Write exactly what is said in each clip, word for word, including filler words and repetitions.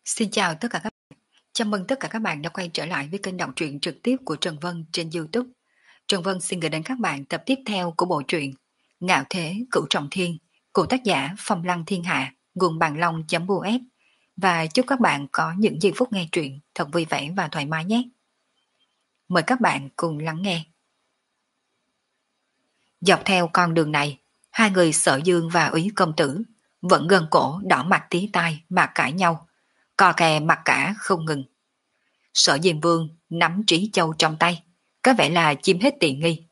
Xin chào tất cả các bạn. Chào mừng tất cả các bạn đã quay trở lại với kênh đọc truyện trực tiếp của Trần Vân trên YouTube. Trần Vân xin gửi đến các bạn tập tiếp theo của bộ truyện Ngạo Thế Cửu Trọng Thiên của tác giả Phong Lăng Thiên Hạ, nguồn Bàn Long.us. Và chúc các bạn có những giây phút nghe truyện thật vui vẻ và thoải mái nhé. Mời các bạn cùng lắng nghe. Dọc theo con đường này, hai người Sở Dương và Úy Công Tử vẫn gần cổ đỏ mặt tí tai mà cãi nhau, cò kè mặt cả không ngừng. Sở Diêm Vương nắm Trí Châu trong tay, có vẻ là chiếm hết tiện nghi.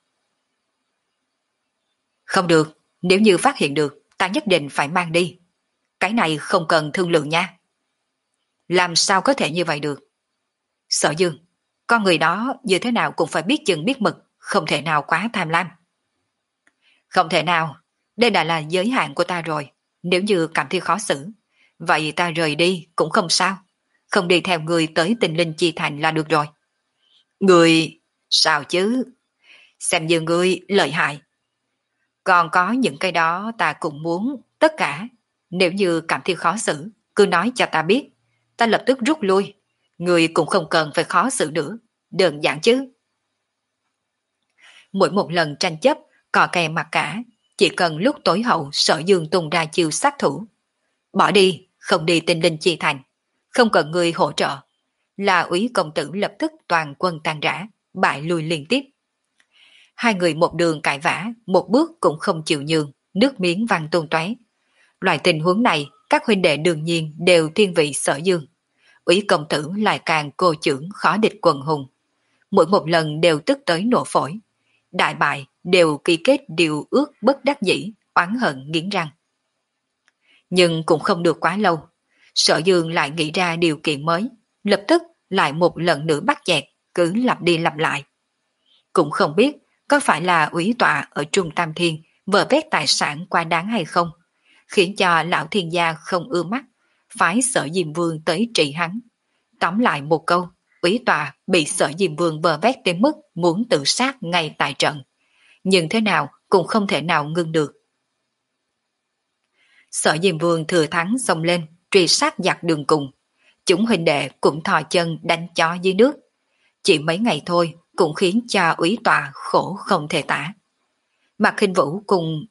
Không được, nếu như phát hiện được, ta nhất định phải mang đi. Cái này không cần thương lượng nha. Làm sao có thể như vậy được? Sở Dương, con người đó như thế nào cũng phải biết chừng biết mực, không thể nào quá tham lam. Không thể nào, đây đã là giới hạn của ta rồi. Nếu như cảm thấy khó xử, vậy ta rời đi cũng không sao. Không đi theo người tới Tình Linh Chi Thành là được rồi. Người... sao chứ? Xem như người lợi hại. Còn có những cái đó ta cũng muốn, tất cả. Nếu như cảm thấy khó xử, cứ nói cho ta biết. Ta lập tức rút lui. Người cũng không cần phải khó xử nữa. Đơn giản chứ. Mỗi một lần tranh chấp, cò kè mặt cả, chỉ cần lúc tối hậu Sở Dương tung ra chiêu sát thủ. Bỏ đi, không đi Tinh Linh Chi Thành. Không cần người hỗ trợ. Là Úy Công Tử lập tức toàn quân tan rã, bại lui liên tiếp. Hai người một đường cãi vã, một bước cũng không chịu nhường, nước miếng văng tung tóe. Loại tình huống này, các huynh đệ đương nhiên đều thiên vị Sở Dương. Úy Công Tử lại càng cô chưởng khó địch quần hùng. Mỗi một lần đều tức tới nổ phổi. Đại bại đều ký kết điều ước bất đắc dĩ, oán hận nghiến răng. Nhưng cũng không được quá lâu. Sở Dương lại nghĩ ra điều kiện mới, lập tức lại một lần nữa bắt chẹt, cứ lặp đi lặp lại. Cũng không biết có phải là úy tọa ở Trung Tam Thiên vờ vét tài sản quá đáng hay không, khiến cho lão thiên gia không ưa mắt, phái Sở Diêm Vương tới trị hắn. Tóm lại một câu, úy tọa bị Sở Diêm Vương vờ vét đến mức muốn tự sát ngay tại trận. Nhưng thế nào cũng không thể nào ngưng được. Sở Diêm Vương thừa thắng xông lên, truy sát giặc đường cùng. Chúng huynh đệ cũng thò chân đánh chó dưới nước. Chỉ mấy ngày thôi cũng khiến cho úy tọa khổ không thể tả. Mạc Khinh Vũ cùng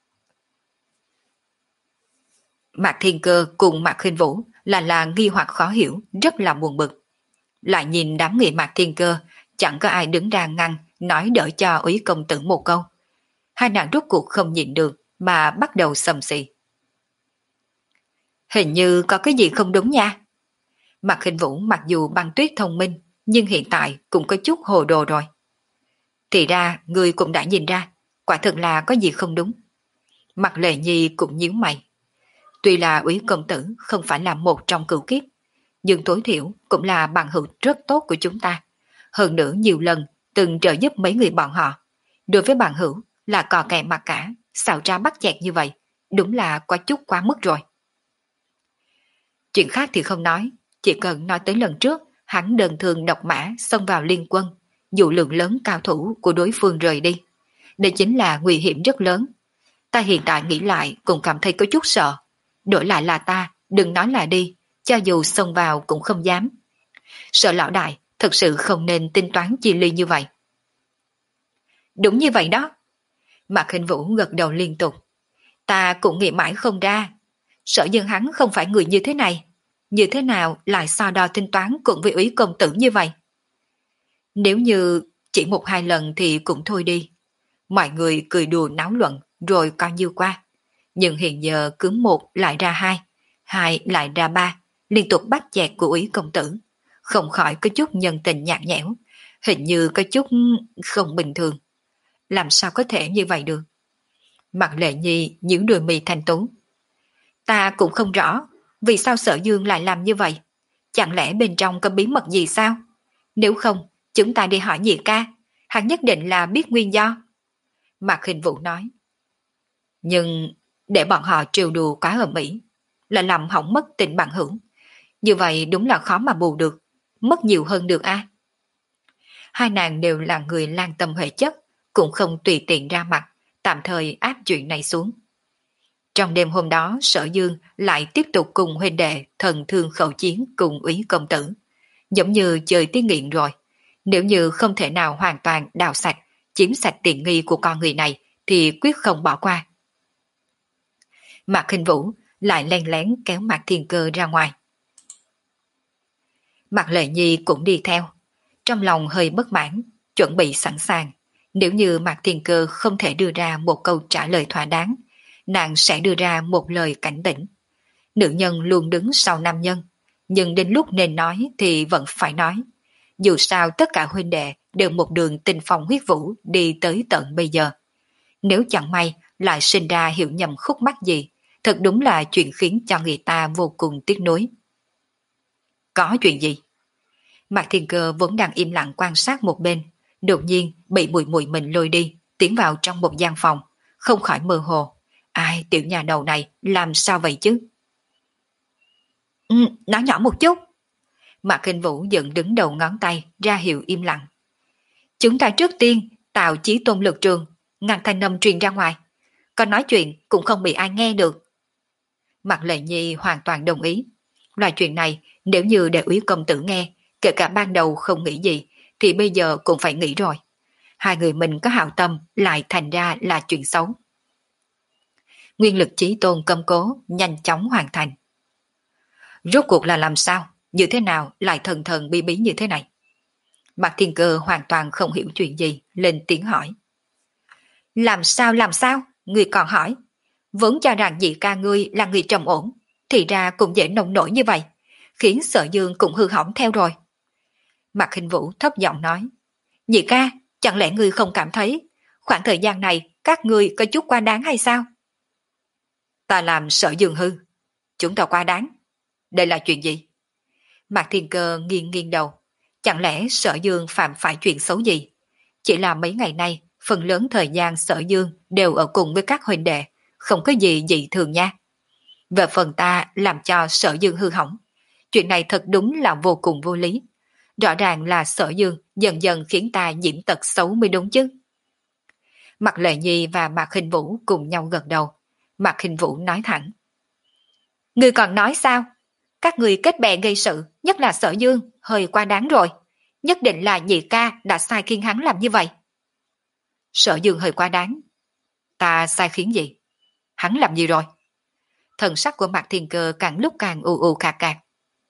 Mạc Thiên Cơ cùng Mạc Khinh Vũ là là nghi hoặc khó hiểu, rất là buồn bực. Lại nhìn đám người Mạc Thiên Cơ, chẳng có ai đứng ra ngăn, nói đỡ cho úy công tử một câu. Hai nàng rốt cuộc không nhịn được mà bắt đầu xầm xì. Hình như có cái gì không đúng nha. Mạc Khinh Vũ mặc dù Băng Tuyết thông minh, nhưng hiện tại cũng có chút hồ đồ rồi. Thì ra, người cũng đã nhìn ra, quả thực là có gì không đúng. Mạc Lệ Nhi cũng nhíu mày. Tuy là úy công tử không phải là một trong cửu kiếp, nhưng tối thiểu cũng là bằng hữu rất tốt của chúng ta. Hơn nữa nhiều lần từng trợ giúp mấy người bọn họ. Đối với bằng hữu là cò kè mặt cả, xào ra bắt chẹt như vậy, đúng là có chút quá mức rồi. Chuyện khác thì không nói, chỉ cần nói tới lần trước hắn đơn thường độc mã xông vào liên quân, dụ lượng lớn cao thủ của đối phương rời đi. Đây chính là nguy hiểm rất lớn. Ta hiện tại nghĩ lại cũng cảm thấy có chút sợ. Đổi lại là ta, đừng nói là đi, cho dù xông vào cũng không dám. Sợ lão đại thật sự không nên tính toán chi ly như vậy. Đúng như vậy đó. Mạc Khinh Vũ gật đầu liên tục. Ta cũng nghĩ mãi không ra. Sở Dương hắn không phải người như thế này. Như thế nào lại so đo tính toán cùng với úy công tử như vậy? Nếu như chỉ một hai lần thì cũng thôi đi. Mọi người cười đùa náo luận rồi coi như qua. Nhưng hiện giờ cứ một lại ra hai, hai lại ra ba, liên tục bắt chẹt của úy công tử. Không khỏi có chút nhân tình nhạt nhẽo, hình như có chút không bình thường. Làm sao có thể như vậy được? Mặt Lệ Nhi những đôi mì thanh tú. Ta cũng không rõ vì sao Sở Dương lại làm như vậy. Chẳng lẽ bên trong có bí mật gì sao? Nếu không, chúng ta đi hỏi nhị ca, hắn nhất định là biết nguyên do. Mạc Khinh Vũ nói. Nhưng để bọn họ trêu đùa quá ầm ĩ, là làm hỏng mất tình bạn hữu. Như vậy đúng là khó mà bù được, mất nhiều hơn được a. Hai nàng đều là người lan tâm huệ chất, cũng không tùy tiện ra mặt, tạm thời áp chuyện này xuống. Trong đêm hôm đó Sở Dương lại tiếp tục cùng huynh đệ thần thương khẩu chiến cùng Úy công tử. Giống như chơi tiếng nghiện rồi. Nếu như không thể nào hoàn toàn đào sạch, chiếm sạch tiện nghi của con người này thì quyết không bỏ qua. Mạc Khinh Vũ lại len lén kéo Mạc Thiên Cơ ra ngoài. Mạc Lệ Nhi cũng đi theo. Trong lòng hơi bất mãn, chuẩn bị sẵn sàng. Nếu như Mạc Thiên Cơ không thể đưa ra một câu trả lời thỏa đáng, nàng sẽ đưa ra một lời cảnh tỉnh. Nữ nhân luôn đứng sau nam nhân, nhưng đến lúc nên nói thì vẫn phải nói. Dù sao tất cả huynh đệ đều một đường tình phong huyết vũ đi tới tận bây giờ. Nếu chẳng may lại sinh ra hiểu nhầm khúc mắc gì, thật đúng là chuyện khiến cho người ta vô cùng tiếc nuối. Có chuyện gì? Mạc Thiên Cơ vốn đang im lặng quan sát một bên, đột nhiên bị Mùi Mùi mình lôi đi, tiến vào trong một gian phòng, không khỏi mơ hồ. Ai, tiểu nhà đầu này làm sao vậy chứ? Ừ, nói nhỏ một chút. Mạc Khinh Vũ dựng đứng đầu ngón tay ra hiệu im lặng. Chúng ta trước tiên tạo chí tôn lực trường, ngăn thanh âm truyền ra ngoài, còn nói chuyện cũng không bị ai nghe được. Mạc Lệ Nhi hoàn toàn đồng ý. Loại chuyện này nếu như để Úy công tử nghe, kể cả ban đầu không nghĩ gì thì bây giờ cũng phải nghĩ rồi. Hai người mình có hảo tâm lại thành ra là chuyện xấu. Nguyên lực chí tôn cầm cố nhanh chóng hoàn thành. Rốt cuộc là làm sao? Như thế nào lại thần thần bí bí như thế này? Mạc Thiên Cơ hoàn toàn không hiểu chuyện gì, lên tiếng hỏi. Làm sao làm sao? Người còn hỏi. Vốn cho rằng nhị ca ngươi là người trầm ổn, thì ra cũng dễ nông nổi như vậy, khiến Sở Dương cũng hư hỏng theo rồi. Mạc Khinh Vũ thấp giọng nói. Nhị ca, chẳng lẽ ngươi không cảm thấy khoảng thời gian này các ngươi có chút quá đáng hay sao? Ta làm Sở Dương hư, chúng ta quá đáng. Đây là chuyện gì? Mạc Thiên Cơ nghiêng nghiêng đầu. Chẳng lẽ Sở Dương phạm phải chuyện xấu gì? Chỉ là mấy ngày nay, phần lớn thời gian Sở Dương đều ở cùng với các huynh đệ, không có gì dị thường nha. Về phần ta làm cho Sở Dương hư hỏng, chuyện này thật đúng là vô cùng vô lý. Rõ ràng là Sở Dương dần dần khiến ta nhiễm tật xấu mới đúng chứ. Mạc Lệ Nhi và Mạc Khinh Vũ cùng nhau gật đầu. Mạc Khinh Vũ nói thẳng. Ngươi còn nói sao? Các người kết bè gây sự, nhất là Sở Dương, hơi quá đáng rồi. Nhất định là nhị ca đã sai khiến hắn làm như vậy. Sở Dương hơi quá đáng. Ta sai khiến gì? Hắn làm gì rồi? Thần sắc của Mạc Thiên Cơ càng lúc càng u u khạc khạc.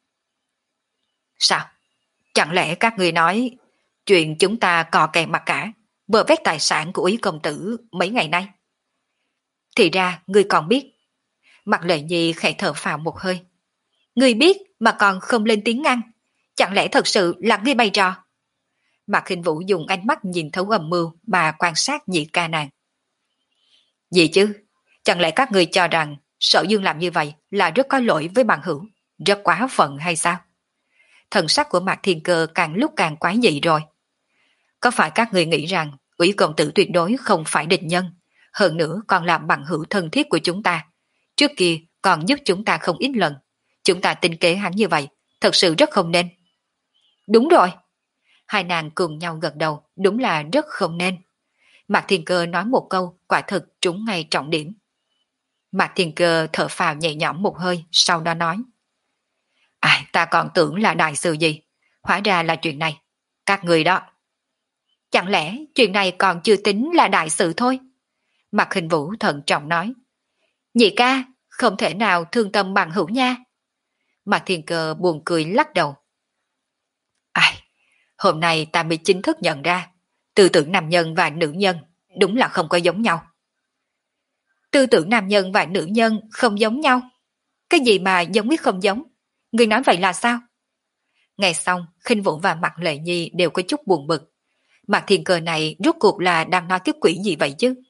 Sao? Chẳng lẽ các người nói chuyện chúng ta cò kè mặt cả, bờ vét tài sản của Úy công tử mấy ngày nay? Thì ra ngươi còn biết. Mạc Lệ Nhi khẽ thở phào một hơi. Ngươi biết mà còn không lên tiếng ngăn, chẳng lẽ thật sự là ngươi bày trò? Mạc Khinh Vũ dùng ánh mắt nhìn thấu âm mưu mà quan sát nhị ca nàng. Gì chứ? Chẳng lẽ các người cho rằng Sở Dương làm như vậy là rất có lỗi với bằng hữu, rất quá phận hay sao? Thần sắc của Mạc Thiên Cơ càng lúc càng quái dị rồi. Có phải các người nghĩ rằng Úy công tử tuyệt đối không phải địch nhân, hơn nữa còn là bằng hữu thân thiết của chúng ta, trước kia còn giúp chúng ta không ít lần. Chúng ta tính kế hắn như vậy, thật sự rất không nên. Đúng rồi. Hai nàng cùng nhau gật đầu, đúng là rất không nên. Mạc Thiên Cơ nói một câu, quả thực trúng ngay trọng điểm. Mạc Thiên Cơ thở phào nhẹ nhõm một hơi, sau đó nói. À, ta còn tưởng là đại sự gì, hóa ra là chuyện này. Các người đó. Chẳng lẽ chuyện này còn chưa tính là đại sự thôi? Mạc Khinh Vũ thận trọng nói. Nhị ca, không thể nào thương tâm bằng hữu nha. Mạc Thiên Cơ buồn cười lắc đầu. Ai, hôm nay ta mới chính thức nhận ra, tư tưởng nam nhân và nữ nhân đúng là không có giống nhau. Tư tưởng nam nhân và nữ nhân không giống nhau? Cái gì mà giống biết không giống? Người nói vậy là sao? Nghe xong, Khinh Vũ và Mạc Lệ Nhi đều có chút buồn bực. Mạc Thiên Cơ này rốt cuộc là đang nói cái quỷ gì vậy chứ?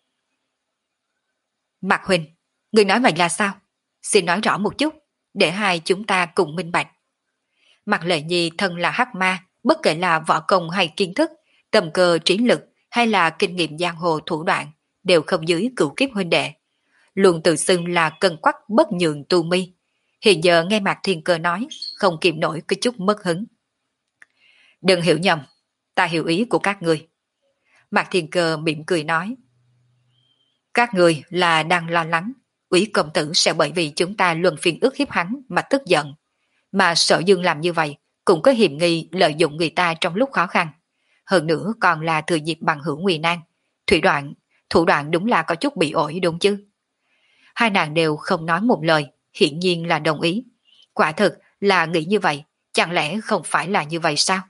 Mạc Huỳnh, người nói vậy là sao? Xin nói rõ một chút, để hai chúng ta cùng minh bạch. Mạc Lệ Nhi thân là hắc ma, bất kể là võ công hay kiến thức, tầm cơ trí lực hay là kinh nghiệm giang hồ thủ đoạn, đều không dưới cửu kiếp huynh đệ. Luôn tự xưng là cân quắc bất nhường tu mi. Hiện giờ nghe Mạc Thiên Cơ nói, không kìm nổi cái chút mất hứng. Đừng hiểu nhầm, ta hiểu ý của các người. Mạc Thiên Cơ mỉm cười nói. Các người là đang lo lắng, Úy công tử sẽ bởi vì chúng ta luân phiên ức hiếp hắn mà tức giận. Mà Sở Dương làm như vậy cũng có hiểm nghi lợi dụng người ta trong lúc khó khăn. Hơn nữa còn là thừa dịp bằng hữu nguy nan. Thủy đoạn, thủ đoạn đúng là có chút bị ổi đúng chứ. Hai nàng đều không nói một lời, hiển nhiên là đồng ý. Quả thực là nghĩ như vậy, chẳng lẽ không phải là như vậy sao?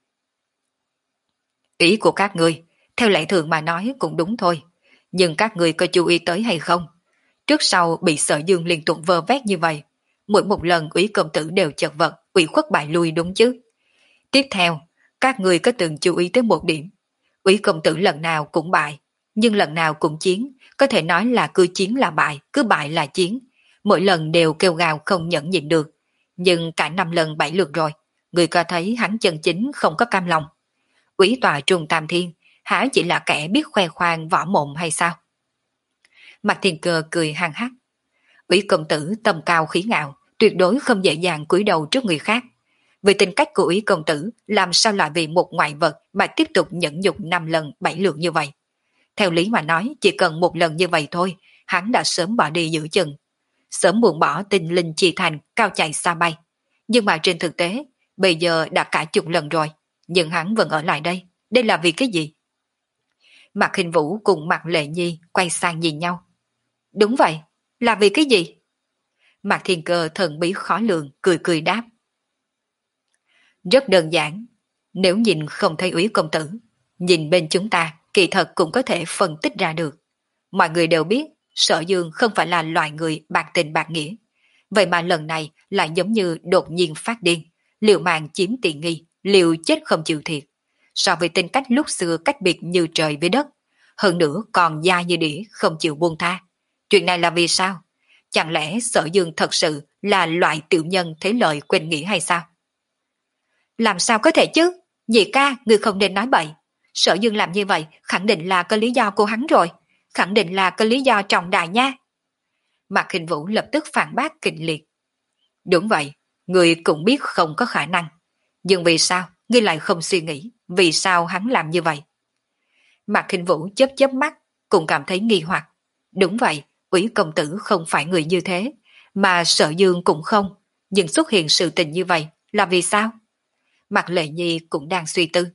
Ý của các ngươi, theo lẽ thường mà nói cũng đúng thôi. Nhưng các ngươi có chú ý tới hay không? Trước sau bị Sở Dương liên tục vơ vét như vậy. Mỗi một lần Úy công tử đều chật vật, ủy khuất bại lui đúng chứ. Tiếp theo, các ngươi có từng chú ý tới một điểm. Úy công tử lần nào cũng bại, nhưng lần nào cũng chiến, có thể nói là cứ chiến là bại, cứ bại là chiến. Mỗi lần đều kêu gào không nhẫn nhịn được. Nhưng cả năm lần bảy lượt rồi, người có thấy hắn chân chính không có cam lòng. Úy tòa trung tam thiên, hả chỉ là kẻ biết khoe khoang võ mồm hay sao? Mạc Thiên Cơ cười hăng hắc. Úy công tử tầm cao khí ngạo, tuyệt đối không dễ dàng cúi đầu trước người khác. Vì tính cách của Úy công tử, làm sao lại vì một ngoại vật mà tiếp tục nhẫn nhục năm lần bảy lượt như vậy? Theo lý mà nói, chỉ cần một lần như vậy thôi, hắn đã sớm bỏ đi giữa chừng. Sớm buông bỏ tinh linh chi thành, cao chạy xa bay. Nhưng mà trên thực tế, bây giờ đã cả chục lần rồi, nhưng hắn vẫn ở lại đây. Đây là vì cái gì? Mạc Hình Vũ cùng Mạc Lệ Nhi quay sang nhìn nhau. Đúng vậy, là vì cái gì? Mạc Thiên Cơ thần bí khó lường, cười cười đáp. Rất đơn giản, nếu nhìn không thấy Úy công tử, nhìn bên chúng ta kỳ thật cũng có thể phân tích ra được. Mọi người đều biết Sở Dương không phải là loài người bạc tình bạc nghĩa. Vậy mà lần này lại giống như đột nhiên phát điên, liều mạng chiếm tiện nghi, liều chết không chịu thiệt. So với tính cách lúc xưa cách biệt như trời với đất, hơn nữa còn dai như đĩa không chịu buông tha. Chuyện này là vì sao? Chẳng lẽ Sở Dương thật sự là loại tiểu nhân thế lợi quên nghĩ hay sao? Làm sao có thể chứ? Nhị ca, người không nên nói bậy. Sở Dương làm như vậy khẳng định là có lý do của hắn rồi. Khẳng định là có lý do trọng đại nha. Mạc Hình Vũ lập tức phản bác kịch liệt. Đúng vậy, người cũng biết không có khả năng. Nhưng vì sao ngươi lại không suy nghĩ vì sao hắn làm như vậy? Mạc Hình Vũ chớp chớp mắt, cũng cảm thấy nghi hoặc. Đúng vậy, Úy công tử không phải người như thế, mà Sở Dương cũng không. Nhưng xuất hiện sự tình như vậy là vì sao? Mạc Lệ Nhi cũng đang suy tư.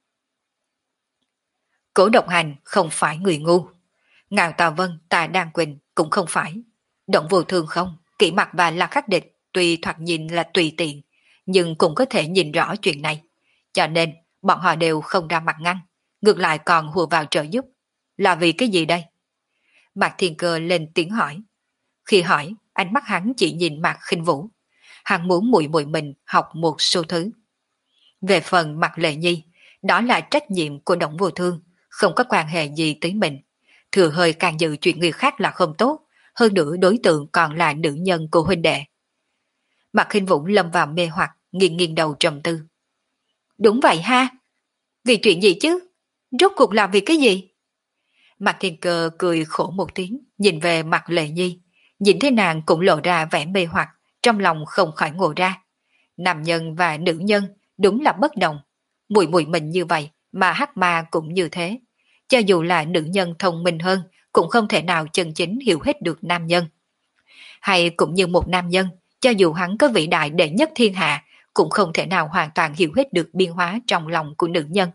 Cố Độc Hành không phải người ngu. Ngạo Tà Vân, Tà Đan Quỳnh cũng không phải. Động Vô Thương không, Kỷ Mặc và La Khắc Địch tuy thoạt nhìn là tùy tiện, nhưng cũng có thể nhìn rõ chuyện này. Cho nên, bọn họ đều không ra mặt ngăn, ngược lại còn hùa vào trợ giúp. Là vì cái gì đây? Mạc Thiên Cơ lên tiếng hỏi. Khi hỏi, ánh mắt hắn chỉ nhìn Mạc Khinh Vũ. Hắn muốn muội muội mình học một số thứ. Về phần Mạc Lệ Nhi, đó là trách nhiệm của Động Vô Thương, không có quan hệ gì tới mình. Thừa hơi càng dự chuyện người khác là không tốt, hơn nữa đối tượng còn là nữ nhân của huynh đệ. Mạc Khinh Vũ lâm vào mê hoặc, nghiêng nghiêng đầu trầm tư. Đúng vậy ha, vì chuyện gì chứ? Rốt cuộc là vì cái gì? Mạc Thiên Cơ cười khổ một tiếng, nhìn về Mạc Lệ Nhi, nhìn thấy nàng cũng lộ ra vẻ mê hoặc, trong lòng không khỏi ngộ ra. Nam nhân và nữ nhân đúng là bất đồng, muội muội mình như vậy mà hắc ma cũng như thế. Cho dù là nữ nhân thông minh hơn, cũng không thể nào chân chính hiểu hết được nam nhân. Hay cũng như một nam nhân, cho dù hắn có vĩ đại đệ nhất thiên hạ, cũng không thể nào hoàn toàn hiểu hết được biên hóa trong lòng của nữ nhân.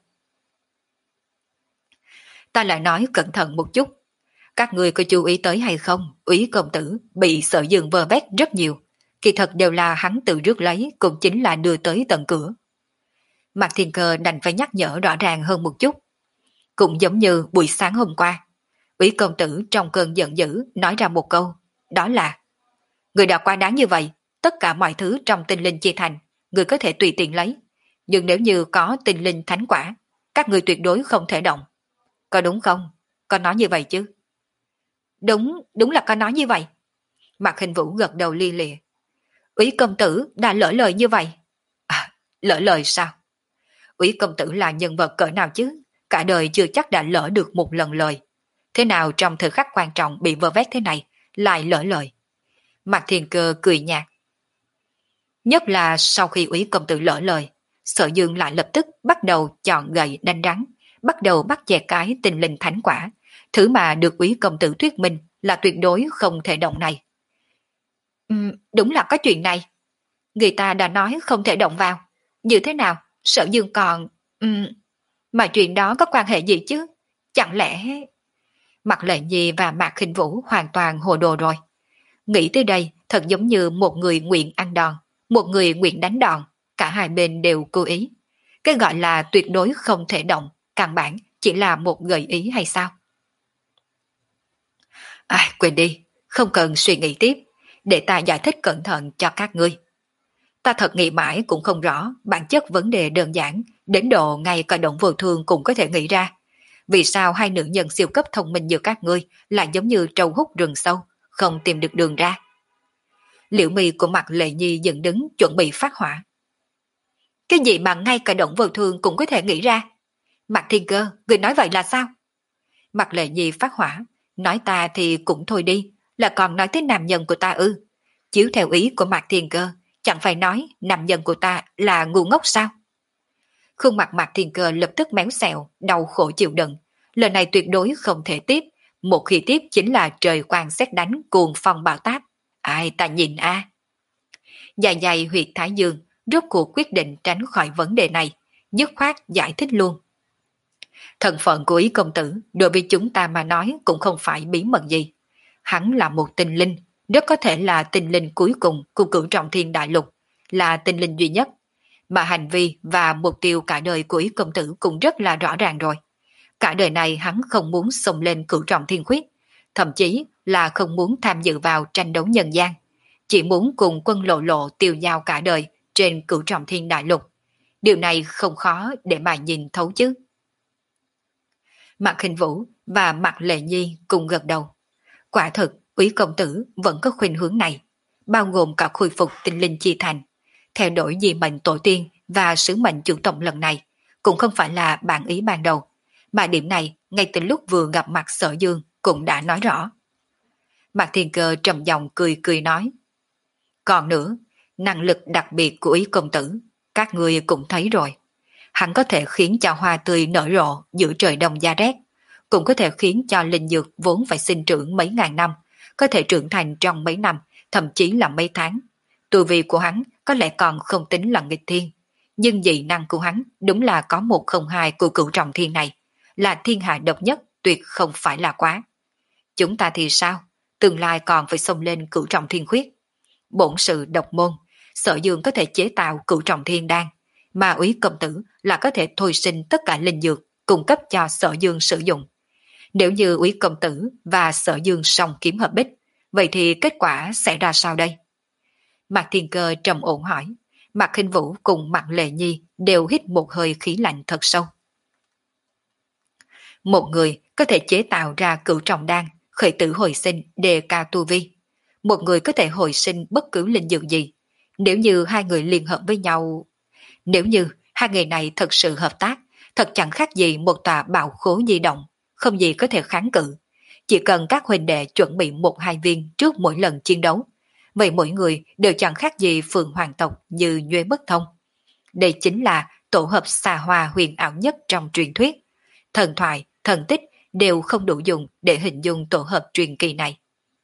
Ta lại nói cẩn thận một chút. Các người có chú ý tới hay không, Úy công tử bị Sở Dương vơ vét rất nhiều. Kỳ thật đều là hắn tự rước lấy, cũng chính là đưa tới tận cửa. Mạc Thiên Cơ đành phải nhắc nhở rõ ràng hơn một chút. Cũng giống như buổi sáng hôm qua, Úy công tử trong cơn giận dữ nói ra một câu, đó là: người đã quá đáng như vậy, tất cả mọi thứ trong tinh linh chia thành, người có thể tùy tiện lấy, nhưng nếu như có tinh linh thánh quả, các người tuyệt đối không thể động. Có đúng không? Có nói như vậy chứ? Đúng, đúng là có nói như vậy. Mạc Hình Vũ gật đầu li lịa. Úy công tử đã lỡ lời như vậy. À, lỡ lời sao? Úy công tử là nhân vật cỡ nào chứ? Cả đời chưa chắc đã lỡ được một lần lời. Thế nào trong thời khắc quan trọng bị vơ vét thế này, lại lỡ lời? Mạc Thiên Cơ cười nhạt. Nhất là sau khi Úy công tử lỡ lời, Sở Dương lại lập tức bắt đầu chọn gậy đánh rắn, bắt đầu bắt chẹt cái tinh linh thánh quả, thứ mà được Úy công tử thuyết minh là tuyệt đối không thể động này. Ừm, đúng là có chuyện này. Người ta đã nói không thể động vào. Như thế nào? Sở Dương còn... Ừm, mà chuyện đó có quan hệ gì chứ? Chẳng lẽ... Mạc Lệ Nhi và Mạc Khinh Vũ hoàn toàn hồ đồ rồi. Nghĩ tới đây thật giống như một người nguyện ăn đòn, một người nguyện đánh đòn, cả hai bên đều cố ý. Cái gọi là tuyệt đối không thể động, căn bản chỉ là một gợi ý hay sao? À, quên đi, không cần suy nghĩ tiếp, để ta giải thích cẩn thận cho các ngươi. Ta thật nghĩ mãi cũng không rõ bản chất vấn đề đơn giản, đến độ ngay cả động vô thường cũng có thể nghĩ ra. Vì sao hai nữ nhân siêu cấp thông minh như các ngươi lại giống như trâu hút rừng sâu, không tìm được đường ra? Liễu mi của mặt Lệ Nhi dựng đứng chuẩn bị phát hỏa. Cái gì mà ngay cả động vô thường cũng có thể nghĩ ra? Mặt Thiên Cơ, người nói vậy là sao? Mặt Lệ Nhi phát hỏa, nói ta thì cũng thôi đi, là còn nói tới nam nhân của ta ư? Chiếu theo ý của Mạc Thiên Cơ, chẳng phải nói nam nhân của ta là ngu ngốc sao? Khuôn mặt Mạc Thiên Cơ lập tức méo xẹo, đau khổ chịu đựng. Lần này tuyệt đối không thể tiếp, một khi tiếp chính là trời quang xét đánh cuồng phong bão táp. Ai ta nhìn a? Dài dài huyệt Thái Dương, rốt cuộc quyết định tránh khỏi vấn đề này, dứt khoát giải thích luôn. Thân phận của Ý công tử đối với chúng ta mà nói cũng không phải bí mật gì. Hắn là một tinh linh, rất có thể là tinh linh cuối cùng của cửu trọng thiên đại lục, là tinh linh duy nhất. Mà hành vi và mục tiêu cả đời của Ý công tử cũng rất là rõ ràng rồi. Cả đời này hắn không muốn xông lên cửu trọng thiên khuyết, thậm chí là không muốn tham dự vào tranh đấu nhân gian. Chỉ muốn cùng quân lộ lộ tiêu giao cả đời trên cửu trọng thiên đại lục. Điều này không khó để mà nhìn thấu chứ. Mạc Khinh Vũ và Mạc Lệ Nhi cùng gật đầu. Quả thực, Úy công tử vẫn có khuynh hướng này, bao gồm cả khôi phục tinh linh chi thành. Theo đổi di mệnh tổ tiên và sứ mệnh chủ tổng lần này, cũng không phải là bản ý ban đầu, mà điểm này ngay từ lúc vừa gặp mặt Sở Dương cũng đã nói rõ. Mạc Thiên Cơ trầm giọng cười cười nói. Còn nữa, năng lực đặc biệt của Ý công tử, các người cũng thấy rồi. Hắn có thể khiến cho hoa tươi nở rộ giữa trời đông giá rét, cũng có thể khiến cho linh dược vốn phải sinh trưởng mấy ngàn năm, có thể trưởng thành trong mấy năm, thậm chí là mấy tháng. Tu vi của hắn có lẽ còn không tính là nghịch thiên, nhưng dị năng của hắn đúng là có một không hai của cửu trọng thiên này, là thiên hạ độc nhất, tuyệt không phải là quá. Chúng ta thì sao? Tương lai còn phải xông lên cửu trọng thiên khuyết. Bổn sự độc môn, Sở Dương có thể chế tạo cửu trọng thiên đan, mà Úy công tử là có thể thôi sinh tất cả linh dược cung cấp cho Sở Dương sử dụng. Nếu như Úy công tử và Sở Dương song kiếm hợp bích, vậy thì kết quả sẽ ra sao đây? Mạc Thiên Cơ trầm ổn hỏi. Mạc Khinh Vũ cùng Mạc Lệ Nhi đều hít một hơi khí lạnh thật sâu. Một người có thể chế tạo ra cửu trọng đan, khởi tử hồi sinh, đề cao tu vi. Một người có thể hồi sinh bất cứ linh dược gì. Nếu như hai người liên hợp với nhau... Nếu như hai người này thật sự hợp tác, thật chẳng khác gì một tòa bảo khố di động, không gì có thể kháng cự. Chỉ cần các huynh đệ chuẩn bị một hai viên trước mỗi lần chiến đấu, vậy mỗi người đều chẳng khác gì phượng hoàng tộc như nhuê bất thông. Đây chính là tổ hợp xa hoa huyền ảo nhất trong truyền thuyết. Thần thoại, thần tích đều không đủ dùng để hình dung tổ hợp truyền kỳ này.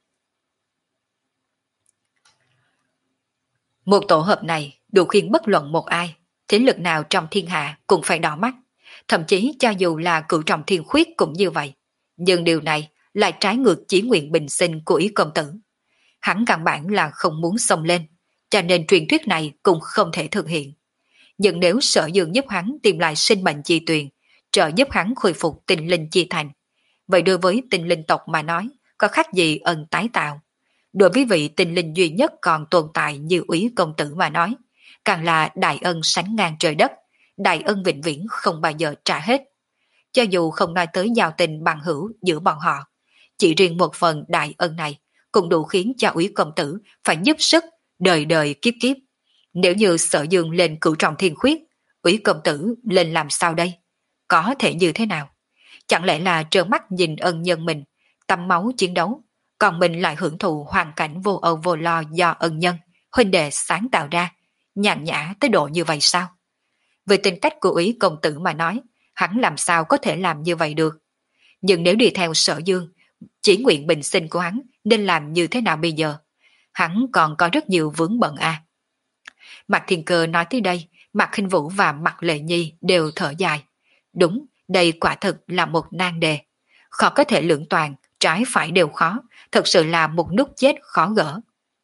Một tổ hợp này đủ khiến bất luận một ai, thế lực nào trong thiên hạ cũng phải đỏ mắt, thậm chí cho dù là cửu trọng thiên khuyết cũng như vậy. Nhưng điều này lại trái ngược chí nguyện bình sinh của Ý công tử. Hắn căn bản là không muốn xông lên, cho nên truyền thuyết này cũng không thể thực hiện. Nhưng nếu Sở Dương giúp hắn tìm lại sinh mệnh chi tuyền, trợ giúp hắn khôi phục tinh linh chi thành, vậy đối với tinh linh tộc mà nói, có khác gì ân tái tạo. Đối với vị tinh linh duy nhất còn tồn tại như Úy công tử mà nói, càng là đại ân sánh ngang trời đất, đại ân vĩnh viễn không bao giờ trả hết. Cho dù không nói tới giao tình bằng hữu giữa bọn họ, chỉ riêng một phần đại ân này cũng đủ khiến cho Úy công tử phải giúp sức đời đời kiếp kiếp. Nếu như Sở Dương lên cửu trọng thiên khuyết, Úy công tử lên làm sao đây? Có thể như thế nào? Chẳng lẽ là trơ mắt nhìn ân nhân mình tắm máu chiến đấu, còn mình lại hưởng thụ hoàn cảnh vô âu vô lo do ân nhân huynh đệ sáng tạo ra, nhàn nhã tới độ như vậy sao? Về tính cách của Úy công tử mà nói, hắn làm sao có thể làm như vậy được? Nhưng nếu đi theo Sở Dương, chỉ nguyện bình sinh của hắn nên làm như thế nào bây giờ? Hắn còn có rất nhiều vướng bận à. Mạc Thiên Cơ nói tới đây, Mạc Khinh Vũ và Mạc Lệ Nhi đều thở dài. Đúng, đây quả thực là một nan đề. Khó có thể lưỡng toàn, trái phải đều khó, thật sự là một nút chết khó gỡ.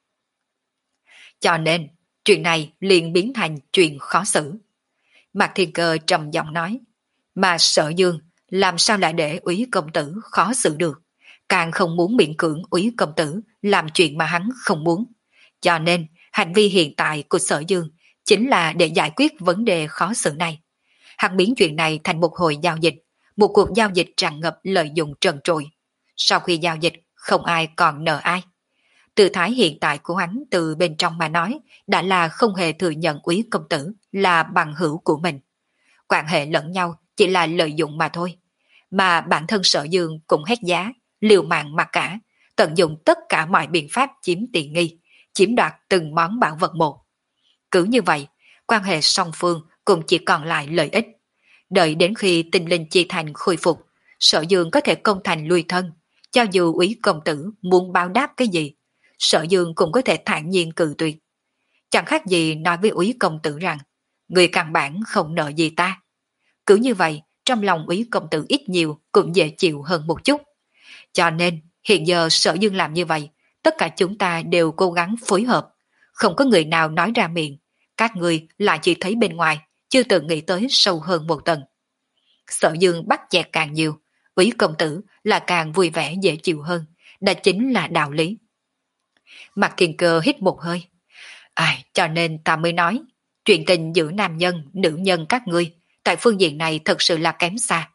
Cho nên, chuyện này liền biến thành chuyện khó xử. Mạc Thiên Cơ trầm giọng nói, mà Sở Dương làm sao lại để Úy công tử khó xử được, càng không muốn miễn cưỡng Úy công tử làm chuyện mà hắn không muốn. Cho nên, hành vi hiện tại của Sở Dương chính là để giải quyết vấn đề khó xử này. Hắn biến chuyện này thành một hồi giao dịch, một cuộc giao dịch tràn ngập lợi dụng trần trụi. Sau khi giao dịch, không ai còn nợ ai. Tư thái hiện tại của hắn từ bên trong mà nói đã là không hề thừa nhận Úy công tử là bằng hữu của mình. Quan hệ lẫn nhau chỉ là lợi dụng mà thôi. Mà bản thân Sở Dương cũng hết giá, liều mạng mặc cả, tận dụng tất cả mọi biện pháp chiếm tiện nghi, chiếm đoạt từng món bảo vật một. Cứ như vậy, quan hệ song phương cũng chỉ còn lại lợi ích. Đợi đến khi tinh linh chi thành khôi phục, Sở Dương có thể công thành lui thân, cho dù Úy công tử muốn báo đáp cái gì, Sở Dương cũng có thể thản nhiên cự tuyệt. Chẳng khác gì nói với Úy công tử rằng, người căn bản không nợ gì ta. Cứ như vậy, trong lòng Úy công tử ít nhiều cũng dễ chịu hơn một chút. Cho nên, hiện giờ Sở Dương làm như vậy, tất cả chúng ta đều cố gắng phối hợp. Không có người nào nói ra miệng, các người lại chỉ thấy bên ngoài, chưa từng nghĩ tới sâu hơn một tầng. Sở Dương bắt chẹt càng nhiều, Úy công tử là càng vui vẻ dễ chịu hơn, đó chính là đạo lý. Mạc Thiên Cơ hít một hơi. À, cho nên ta mới nói, chuyện tình giữa nam nhân, nữ nhân các ngươi, tại phương diện này thật sự là kém xa.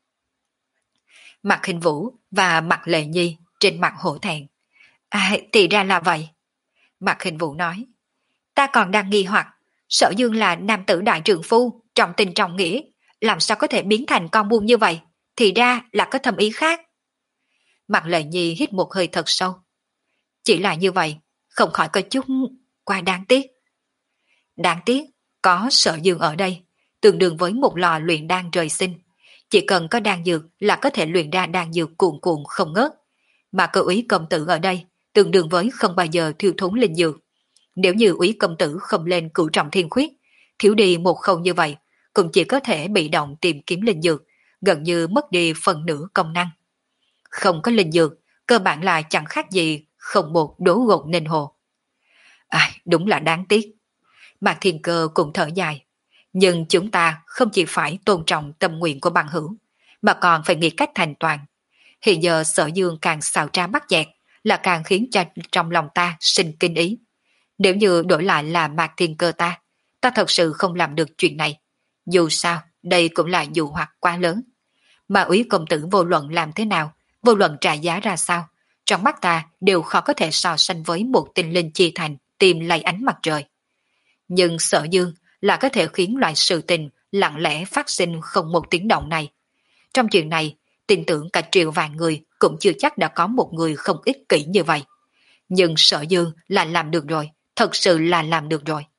Mạc Khinh Vũ và Mạc Lệ Nhi trên mặt hổ thẹn. À, thì ra là vậy. Mạc Khinh Vũ nói, ta còn đang nghi hoặc, Sở Dương là nam tử đại trượng phu, trọng tình trọng nghĩa, làm sao có thể biến thành con buôn như vậy, thì ra là có thâm ý khác. Mạc Lệ Nhi hít một hơi thật sâu. Chỉ là như vậy, không khỏi có chút quá đáng tiếc. Đáng tiếc, có Sở Dương ở đây, tương đương với một lò luyện đan trời sinh. Chỉ cần có đan dược là có thể luyện ra đan dược cuồn cuộn không ngớt. Mà cơ Úy công tử ở đây, tương đương với không bao giờ thiêu thốn linh dược. Nếu như Úy công tử không lên cửu trọng thiên khuyết, thiếu đi một khâu như vậy, cũng chỉ có thể bị động tìm kiếm linh dược, gần như mất đi phần nửa công năng. Không có linh dược, cơ bản là chẳng khác gì không một đố gột nên hồ. À, đúng là đáng tiếc. Mạc Thiên Cơ cũng thở dài. Nhưng chúng ta không chỉ phải tôn trọng tâm nguyện của bằng hữu, mà còn phải nghĩ cách thành toàn. Hiện giờ Sở Dương càng xào tra bắt chẹt, là càng khiến cho trong lòng ta sinh kinh ý. Nếu như đổi lại là Mạc Thiên Cơ ta, ta thật sự không làm được chuyện này. Dù sao, đây cũng là dụ hoặc quá lớn. Mà Úy công tử vô luận làm thế nào, vô luận trả giá ra sao, trong mắt ta đều khó có thể so sánh với một tinh linh chi thành tìm lấy ánh mặt trời. Nhưng Sở Dương là có thể khiến loại sự tình lặng lẽ phát sinh không một tiếng động này. Trong chuyện này, tin tưởng cả triệu vạn người cũng chưa chắc đã có một người không ích kỷ như vậy. Nhưng Sở Dương là làm được rồi, thật sự là làm được rồi.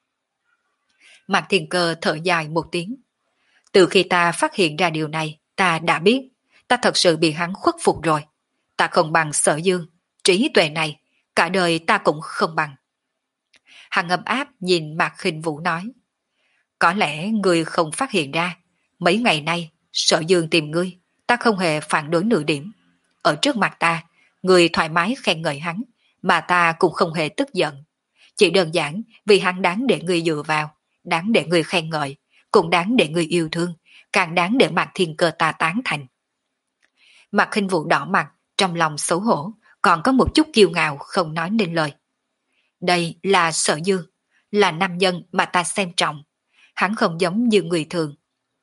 Mạc Thiên Cơ thở dài một tiếng. Từ khi ta phát hiện ra điều này, ta đã biết, ta thật sự bị hắn khuất phục rồi. Ta không bằng Sở Dương, trí tuệ này, cả đời ta cũng không bằng. Hắn ấm áp nhìn Mạc Khinh Vũ nói. Có lẽ ngươi không phát hiện ra, mấy ngày nay, Sở Dương tìm ngươi, ta không hề phản đối nửa điểm. Ở trước mặt ta, ngươi thoải mái khen ngợi hắn, mà ta cũng không hề tức giận. Chỉ đơn giản vì hắn đáng để ngươi dựa vào, đáng để ngươi khen ngợi, cũng đáng để ngươi yêu thương, càng đáng để Mạc Thiên Cơ ta tán thành. Mạc Khinh Vũ đỏ mặt, trong lòng xấu hổ, còn có một chút kiêu ngạo không nói nên lời. Đây là Sở Dương, là nam nhân mà ta xem trọng. Hắn không giống như người thường.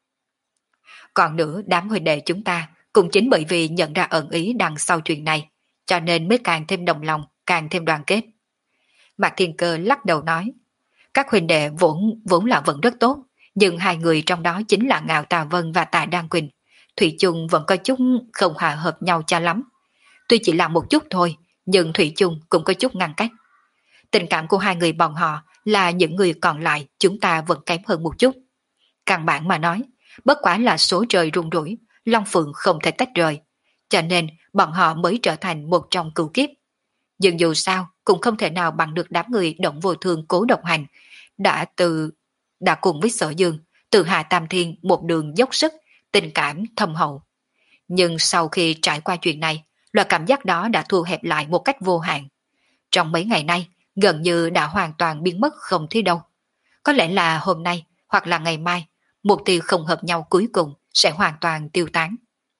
Còn nữa, đám huynh đệ chúng ta cũng chính bởi vì nhận ra ẩn ý đằng sau chuyện này, cho nên mới càng thêm đồng lòng, càng thêm đoàn kết. Mạc Thiên Cơ lắc đầu nói, các huynh đệ vốn vốn là vẫn rất tốt, nhưng hai người trong đó chính là Ngạo Tà Vân và Tạ Đan Quỳnh, Thủy chung vẫn có chút không hòa hợp nhau cho lắm. Tuy chỉ là một chút thôi, nhưng Thủy chung cũng có chút ngăn cách. Tình cảm của hai người bọn họ là những người còn lại chúng ta vẫn kém hơn một chút. Căn bản mà nói, bất quá là số trời rung rủi, Long Phượng không thể tách rời. cho nên bọn họ mới trở thành một trong cửu kiếp. Nhưng dù sao cũng không thể nào bằng được đám người Động Vô Thương Cố Độc Hành đã từ đã cùng với Sở Dương từ Hạ Tam Thiên một đường dốc sức, tình cảm thâm hậu. Nhưng sau khi trải qua chuyện này, loại cảm giác đó đã thu hẹp lại một cách vô hạn. Trong mấy ngày nay, gần như đã hoàn toàn biến mất không thấy đâu. Có lẽ là hôm nay hoặc là ngày mai, mục tiêu không hợp nhau cuối cùng sẽ hoàn toàn tiêu tán.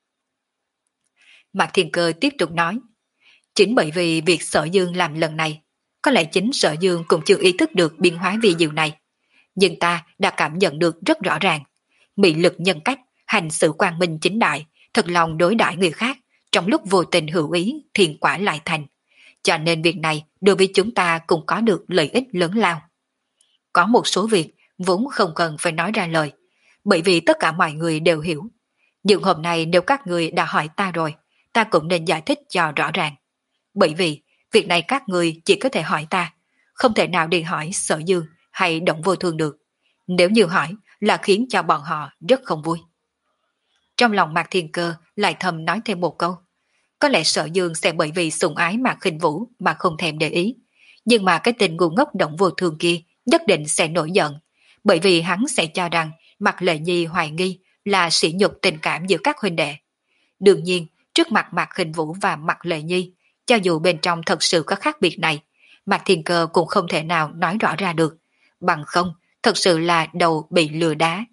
Mạc Thiên Cơ tiếp tục nói, chính bởi vì việc Sở Dương làm lần này, có lẽ chính Sở Dương cũng chưa ý thức được biến hóa vi diệu này. Nhưng ta đã cảm nhận được rất rõ ràng, mị lực nhân cách, hành sự quang minh chính đại, thật lòng đối đãi người khác, trong lúc vô tình hữu ý, thiền quả lại thành. Cho nên việc này đối với chúng ta cũng có được lợi ích lớn lao. Có một số việc vốn không cần phải nói ra lời, bởi vì tất cả mọi người đều hiểu. Nhưng hôm nay nếu các người đã hỏi ta rồi, ta cũng nên giải thích cho rõ ràng. Bởi vì việc này các người chỉ có thể hỏi ta, không thể nào đi hỏi Sở Dương hay Động Vô Thương được. Nếu như hỏi là khiến cho bọn họ rất không vui. Trong lòng Mạc Thiên Cơ lại thầm nói thêm một câu. Có lẽ Sở Dương sẽ bởi vì sủng ái Mạc Khinh Vũ mà không thèm để ý. Nhưng mà cái tình ngu ngốc Động Vô Thương kia nhất định sẽ nổi giận. Bởi vì hắn sẽ cho rằng Mạc Lệ Nhi hoài nghi là sỉ nhục tình cảm giữa các huynh đệ. Đương nhiên, trước mặt Mạc Khinh Vũ và Mạc Lệ Nhi, cho dù bên trong thật sự có khác biệt này, Mạc Thiên Cơ cũng không thể nào nói rõ ra được. Bằng không, thật sự là đầu bị lừa đá.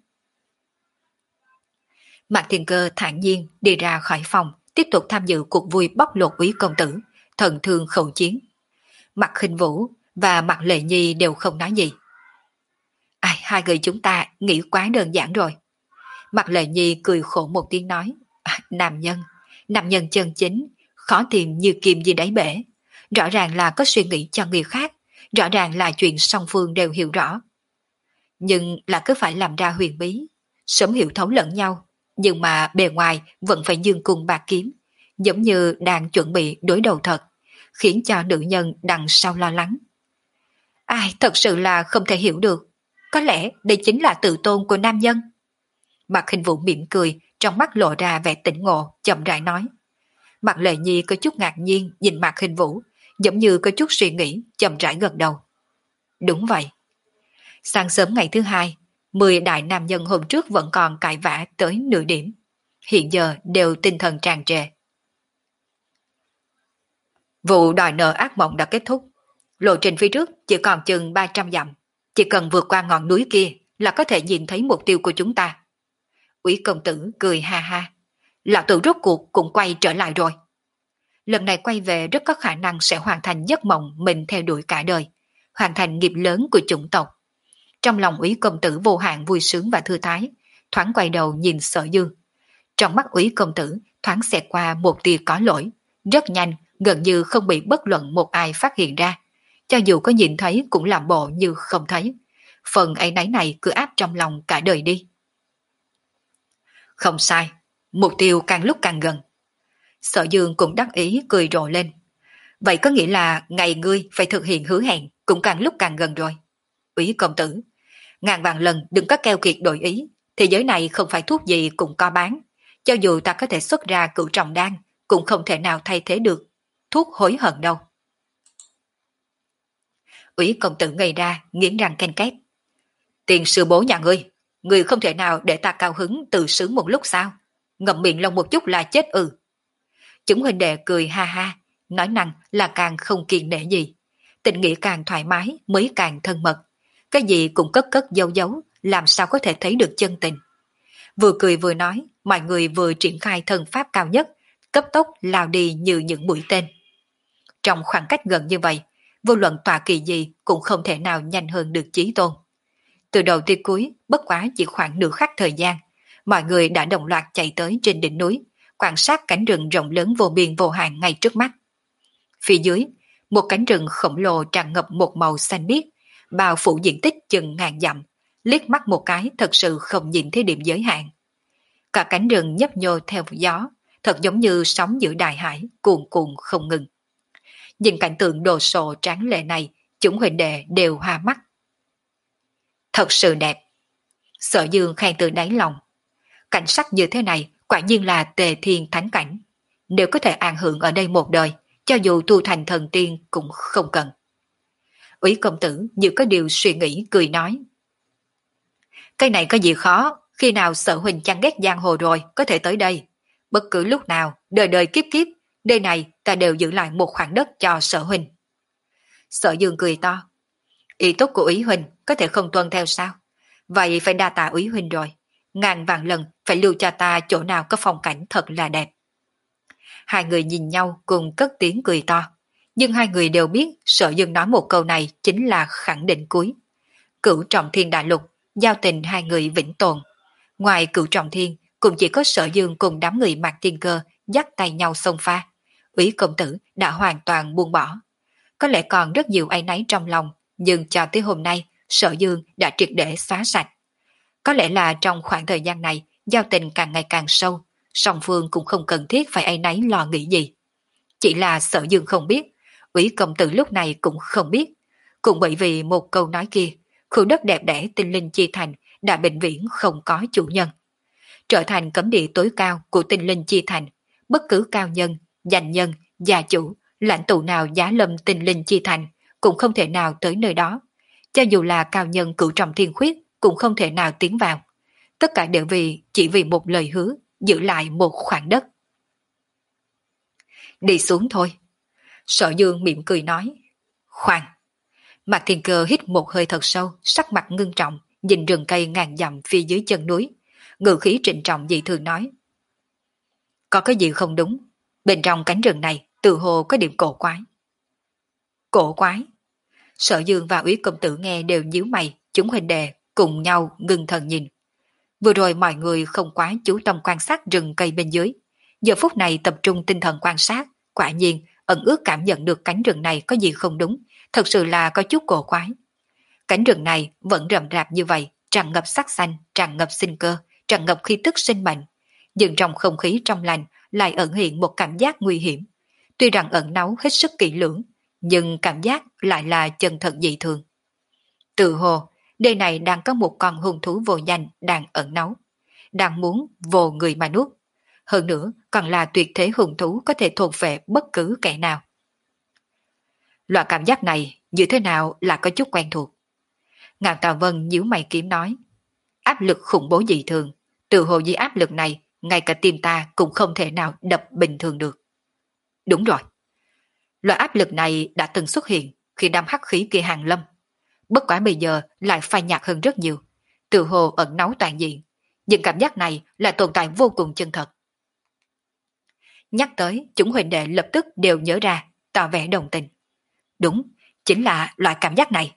Mạc Thiên Cơ thản nhiên đi ra khỏi phòng, tiếp tục tham dự cuộc vui bóc lột Úy công tử, thần thương khẩu chiến. Mạc Khinh Vũ và Mạc Lệ Nhi đều không nói gì. Ai, hai người chúng ta nghĩ quá đơn giản rồi. Mạc Lệ Nhi cười khổ một tiếng nói, à, nam nhân, nam nhân chân chính, khó tìm như kim dưới đáy bể. Rõ ràng là có suy nghĩ cho người khác, rõ ràng là chuyện song phương đều hiểu rõ. Nhưng là cứ phải làm ra huyền bí, sớm hiểu thấu lẫn nhau, nhưng mà bề ngoài vẫn phải dương cung bạc kiếm, giống như đang chuẩn bị đối đầu thật, khiến cho nữ nhân đằng sau lo lắng. Ai thật sự là không thể hiểu được, có lẽ đây chính là tự tôn của nam nhân. Mạc Khinh Vũ mỉm cười, trong mắt lộ ra vẻ tỉnh ngộ, chậm rãi nói. Mạc Lệ Nhi có chút ngạc nhiên nhìn Mạc Khinh Vũ, giống như có chút suy nghĩ, chậm rãi gật đầu. Đúng vậy. Sáng sớm ngày thứ hai, mười đại nam nhân hôm trước vẫn còn cãi vã tới nửa điểm. Hiện giờ đều tinh thần tràn trề. Vụ đòi nợ ác mộng đã kết thúc. Lộ trình phía trước chỉ còn chừng ba trăm dặm. Chỉ cần vượt qua ngọn núi kia là có thể nhìn thấy mục tiêu của chúng ta. Úy công tử cười ha ha. Lão tử rốt cuộc cũng quay trở lại rồi. Lần này quay về rất có khả năng sẽ hoàn thành giấc mộng mình theo đuổi cả đời. Hoàn thành nghiệp lớn của chủng tộc. Trong lòng Úy công tử vô hạn vui sướng và thư thái, thoáng quay đầu nhìn Sở Dương. Trong mắt Úy công tử thoáng xẹt qua một tia có lỗi, rất nhanh, gần như không bị bất luận một ai phát hiện ra. Cho dù có nhìn thấy cũng làm bộ như không thấy. Phần áy náy này cứ áp trong lòng cả đời đi. Không sai, mục tiêu càng lúc càng gần. Sở Dương cũng đắc ý cười rộ lên. Vậy có nghĩa là ngày ngươi phải thực hiện hứa hẹn cũng càng lúc càng gần rồi. Úy công tử, ngàn vạn lần đừng có keo kiệt đổi ý, thế giới này không phải thuốc gì cũng có bán. Cho dù ta có thể xuất ra cửu trọng đan, cũng không thể nào thay thế được thuốc hối hận đâu. Úy công tử ngây ra, nghiến răng ken két. Tiền sư bố nhà ngươi, ngươi không thể nào để ta cao hứng tự sướng một lúc sao? Ngậm miệng lông một chút là chết ư. Chúng huynh đệ cười ha ha, nói năng là càng không kiên nể gì. Tình nghĩa càng thoải mái mới càng thân mật. Cái gì cũng cất cất giấu giấu, làm sao có thể thấy được chân tình. Vừa cười vừa nói, mọi người vừa triển khai thần pháp cao nhất, cấp tốc lao đi như những mũi tên. Trong khoảng cách gần như vậy, vô luận tọa kỳ gì cũng không thể nào nhanh hơn được Chí Tôn. Từ đầu tới cuối, bất quá chỉ khoảng nửa khắc thời gian, mọi người đã đồng loạt chạy tới trên đỉnh núi, quan sát cánh rừng rộng lớn vô biên vô hạn ngay trước mắt. Phía dưới, một cánh rừng khổng lồ tràn ngập một màu xanh biếc, bao phủ diện tích chừng ngàn dặm, liếc mắt một cái thật sự không nhìn thấy điểm giới hạn. Cả cánh rừng nhấp nhô theo gió, thật giống như sóng giữa đại hải, cuồn cuộn không ngừng. Nhìn cảnh tượng đồ sộ tráng lệ này, chúng huynh đệ đều hoa mắt. Thật sự đẹp. Sở Dương khen từ đáy lòng. Cảnh sắc như thế này quả nhiên là tề thiên thánh cảnh. nếu có thể an hưởng ở đây một đời, cho dù tu thành thần tiên cũng không cần. Úy công tử như có điều suy nghĩ cười nói. Cái này có gì khó, khi nào Sở huynh chán ghét giang hồ rồi có thể tới đây. Bất cứ lúc nào, đời đời kiếp kiếp, nơi này ta đều giữ lại một khoảng đất cho Sở huynh. Sở Dương cười to. Ý tốt của Úy huynh có thể không tuân theo sao? Vậy phải đa tạ Úy huynh rồi. Ngàn vạn lần phải lưu cho ta chỗ nào có phong cảnh thật là đẹp. Hai người nhìn nhau cùng cất tiếng cười to. Nhưng hai người đều biết Sở Dương nói một câu này chính là khẳng định cuối. Cửu Trọng Thiên đại lục, giao tình hai người vĩnh tồn. Ngoài Cửu Trọng Thiên, cũng chỉ có Sở Dương cùng đám người Mạc Thiên Cơ dắt tay nhau xông pha. Úy công tử đã hoàn toàn buông bỏ. Có lẽ còn rất nhiều áy náy trong lòng, nhưng cho tới hôm nay, Sở Dương đã triệt để xóa sạch. Có lẽ là trong khoảng thời gian này, giao tình càng ngày càng sâu, song phương cũng không cần thiết phải áy náy lo nghĩ gì. Chỉ là Sở Dương không biết, Úy công tử lúc này cũng không biết. Cũng bởi vì một câu nói kia, khu đất đẹp đẽ Tinh Linh Chi Thành đã bệnh viễn không có chủ nhân. Trở thành cấm địa tối cao của Tinh Linh Chi Thành, bất cứ cao nhân, danh nhân, gia chủ, lãnh tụ nào giá lâm Tinh Linh Chi Thành cũng không thể nào tới nơi đó. Cho dù là cao nhân Cửu Trọng Thiên Khuyết cũng không thể nào tiến vào. Tất cả đều vì chỉ vì một lời hứa, giữ lại một khoảng đất. Đi xuống thôi. Sở Dương mỉm cười nói. Khoan. Mạc Thiên Cơ hít một hơi thật sâu, sắc mặt ngưng trọng, nhìn rừng cây ngàn dặm phía dưới chân núi. Ngự khí trịnh trọng dị thường nói. Có cái gì không đúng? Bên trong cánh rừng này tự hồ có điểm cổ quái. Cổ quái? Sở Dương và Úy công tử nghe đều nhíu mày, chúng huynh đệ cùng nhau ngưng thần nhìn. Vừa rồi mọi người không quá chú tâm quan sát rừng cây bên dưới. Giờ phút này tập trung tinh thần quan sát, quả nhiên ẩn ước cảm nhận được cánh rừng này có gì không đúng, thật sự là có chút cổ quái. Cánh rừng này vẫn rậm rạp như vậy, tràn ngập sắc xanh, tràn ngập sinh cơ, tràn ngập khí tức sinh mệnh. Nhưng trong không khí trong lành lại ẩn hiện một cảm giác nguy hiểm. Tuy rằng ẩn náu hết sức kỹ lưỡng, nhưng cảm giác lại là chân thật dị thường. Tự hồ, nơi này đang có một con hung thú vô danh đang ẩn náu, đang muốn vồ người mà nuốt. Hơn nữa, còn là tuyệt thế hung thú có thể thôn phệ bất cứ kẻ nào. Loại cảm giác này như thế nào là có chút quen thuộc. Ngạn Tào Vân nhíu mày kiếm nói. Áp lực khủng bố dị thường, tự hồ với áp lực này, ngay cả tim ta cũng không thể nào đập bình thường được. Đúng rồi. Loại áp lực này đã từng xuất hiện khi đám hắc khí kia hàng lâm. Bất quá bây giờ lại phai nhạt hơn rất nhiều, tự hồ ẩn náu toàn diện. Nhưng cảm giác này là tồn tại vô cùng chân thật. Nhắc tới, chúng huynh đệ lập tức đều nhớ ra, tỏ vẻ đồng tình. Đúng, chính là loại cảm giác này.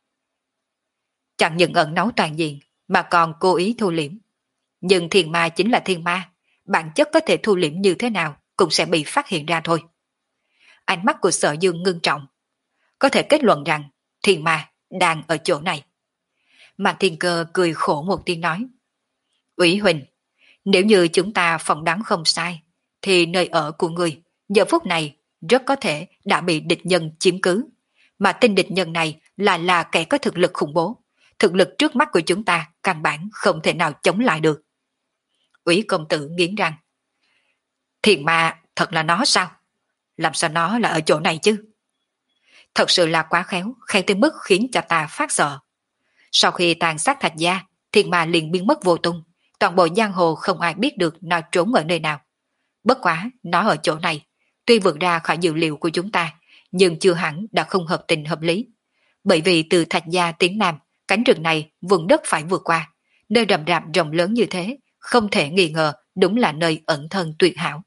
Chẳng những ẩn náu toàn diện, mà còn cố ý thu liễm. Nhưng thiên ma chính là thiên ma, bản chất có thể thu liễm như thế nào cũng sẽ bị phát hiện ra thôi. Ánh mắt của Sở Dương ngưng trọng. Có thể kết luận rằng thiên ma đang ở chỗ này. Mạc Thiên Cơ cười khổ một tiếng nói. Úy huynh, nếu như chúng ta phỏng đoán không sai, thì nơi ở của người giờ phút này rất có thể đã bị địch nhân chiếm cứ. Mà tên địch nhân này là là kẻ có thực lực khủng bố. Thực lực trước mắt của chúng ta căn bản không thể nào chống lại được. Úy công tử nghiến răng. Thiền ma thật là nó sao? Làm sao nó là ở chỗ này chứ? Thật sự là quá khéo, khéo tới mức khiến cho ta phát sợ. Sau khi tàn sát Thạch Gia, thiền ma liền biến mất vô tung. Toàn bộ giang hồ không ai biết được nó trốn ở nơi nào. Bất quá, nó ở chỗ này, tuy vượt ra khỏi dữ liệu của chúng ta, nhưng chưa hẳn đã không hợp tình hợp lý. Bởi vì từ Thạch Gia tiến Nam, cánh rừng này vùng đất phải vượt qua, nơi rậm rạp rộng lớn như thế, không thể nghi ngờ đúng là nơi ẩn thân tuyệt hảo.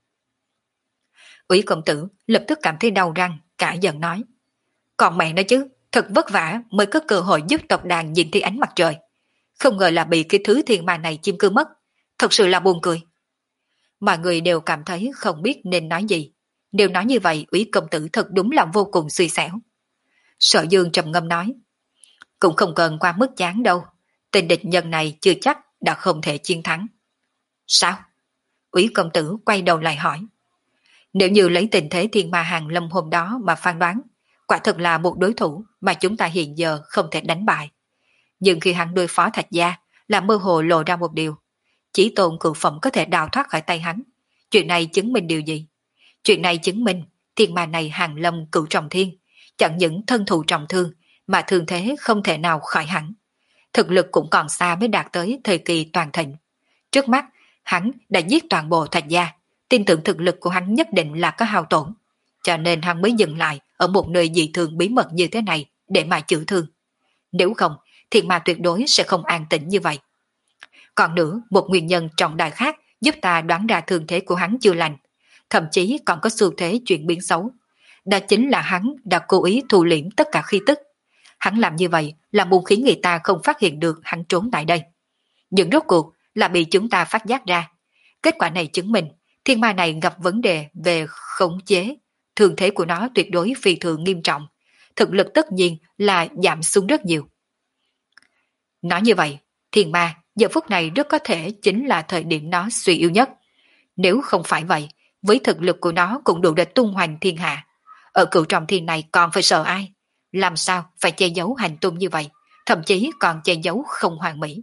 Úy công tử lập tức cảm thấy đau răng, cả giận nói. Còn mẹ nói chứ, thật vất vả mới có cơ hội giúp tộc đàn nhìn thấy ánh mặt trời. Không ngờ là bị cái thứ thiên ma này chiếm cứ mất, thật sự là buồn cười. Mọi người đều cảm thấy không biết nên nói gì. Đều nói như vậy, Úy công tử thật đúng là vô cùng suy xẻo. Sở Dương trầm ngâm nói. Cũng không cần qua mức chán đâu. Tên địch nhân này chưa chắc đã không thể chiến thắng. Sao? Úy công tử quay đầu lại hỏi. Nếu như lấy tình thế thiên ma hàng lâm hôm đó mà phán đoán, quả thật là một đối thủ mà chúng ta hiện giờ không thể đánh bại. Nhưng khi hắn đối phó Thạch Gia là mơ hồ lộ ra một điều. Chỉ tôn cự phẩm có thể đào thoát khỏi tay hắn. Chuyện này chứng minh điều gì? Chuyện này chứng minh thiên ma này hàng lâm cửu trọng thiên, chẳng những thân thụ trọng thương mà thương thế không thể nào khỏi hẳn. Thực lực cũng còn xa mới đạt tới thời kỳ toàn thịnh. Trước mắt, hắn đã giết toàn bộ Thạch gia, tin tưởng thực lực của hắn nhất định là có hao tổn, cho nên hắn mới dừng lại ở một nơi dị thường bí mật như thế này để mà chữa thương. Nếu không, thiên ma tuyệt đối sẽ không an tĩnh như vậy. Còn nữa, một nguyên nhân trọng đại khác giúp ta đoán ra thương thế của hắn chưa lành, thậm chí còn có xu thế chuyển biến xấu. Đó chính là hắn đã cố ý thu liễm tất cả khí tức. Hắn làm như vậy là muốn khiến người ta không phát hiện được hắn trốn tại đây. Nhưng rốt cuộc là bị chúng ta phát giác ra. Kết quả này chứng minh thiên ma này gặp vấn đề về khống chế. Thương thế của nó tuyệt đối phi thường nghiêm trọng. Thực lực tất nhiên là giảm xuống rất nhiều. Nói như vậy, thiên ma giờ phút này rất có thể chính là thời điểm nó suy yếu nhất. Nếu không phải vậy, với thực lực của nó cũng đủ để tung hoành thiên hạ. Ở cửu trọng thiên này còn phải sợ ai? Làm sao phải che giấu hành tung như vậy, thậm chí còn che giấu không hoàn mỹ.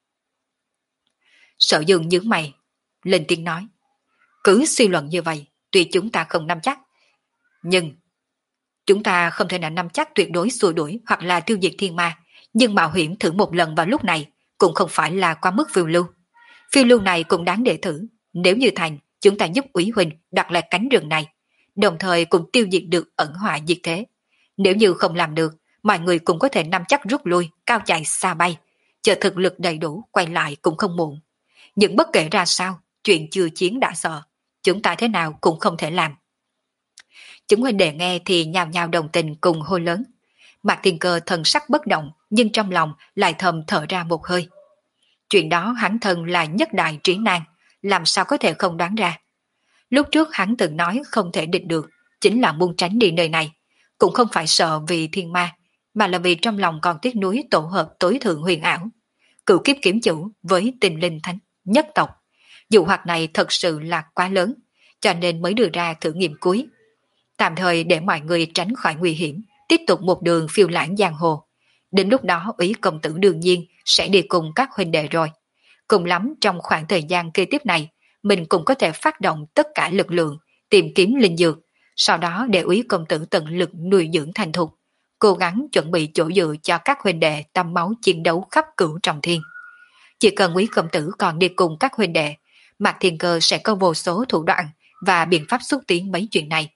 Sở Dương nhướng mày, lên tiếng nói. Cứ suy luận như vậy, tuy chúng ta không nắm chắc, nhưng chúng ta không thể nào nắm chắc tuyệt đối xua đuổi hoặc là tiêu diệt thiên ma, nhưng mạo hiểm thử một lần vào lúc này cũng không phải là quá mức phiêu lưu. Phiêu lưu này cũng đáng để thử, nếu như thành, chúng ta giúp Úy Huynh đặt lại cánh rừng này, đồng thời cũng tiêu diệt được ẩn họa diệt thế. Nếu như không làm được, mọi người cũng có thể nắm chắc rút lui, cao chạy xa bay, chờ thực lực đầy đủ quay lại cũng không muộn. Nhưng bất kể ra sao, chuyện chưa chiến đã sợ, chúng ta thế nào cũng không thể làm. Chúng huynh đệ nghe thì nhào nhào đồng tình cùng hô lớn. Mạc Thiên Cơ thần sắc bất động, nhưng trong lòng lại thầm thở ra một hơi. Chuyện đó hắn thân là nhất đại trí nan, làm sao có thể không đoán ra. Lúc trước hắn từng nói không thể địch được, chính là muốn tránh đi nơi này. Cũng không phải sợ vì thiên ma, mà là vì trong lòng còn tiếc nuối tổ hợp tối thượng huyền ảo. Cửu kiếp kiếm chủ với tình linh thánh nhất tộc. Dụ hoạt này thật sự là quá lớn, cho nên mới đưa ra thử nghiệm cuối. Tạm thời để mọi người tránh khỏi nguy hiểm, tiếp tục một đường phiêu lãng giang hồ. Đến lúc đó Úy công tử đương nhiên sẽ đi cùng các huynh đệ rồi. Cùng lắm trong khoảng thời gian kế tiếp này, mình cũng có thể phát động tất cả lực lượng, tìm kiếm linh dược, sau đó để Úy công tử tận lực nuôi dưỡng thành thục, cố gắng chuẩn bị chỗ dựa cho các huynh đệ tâm máu chiến đấu khắp cửu trọng thiên. Chỉ cần Úy công tử còn đi cùng các huynh đệ, Mạc Thiên Cơ sẽ có vô số thủ đoạn và biện pháp xúc tiến mấy chuyện này.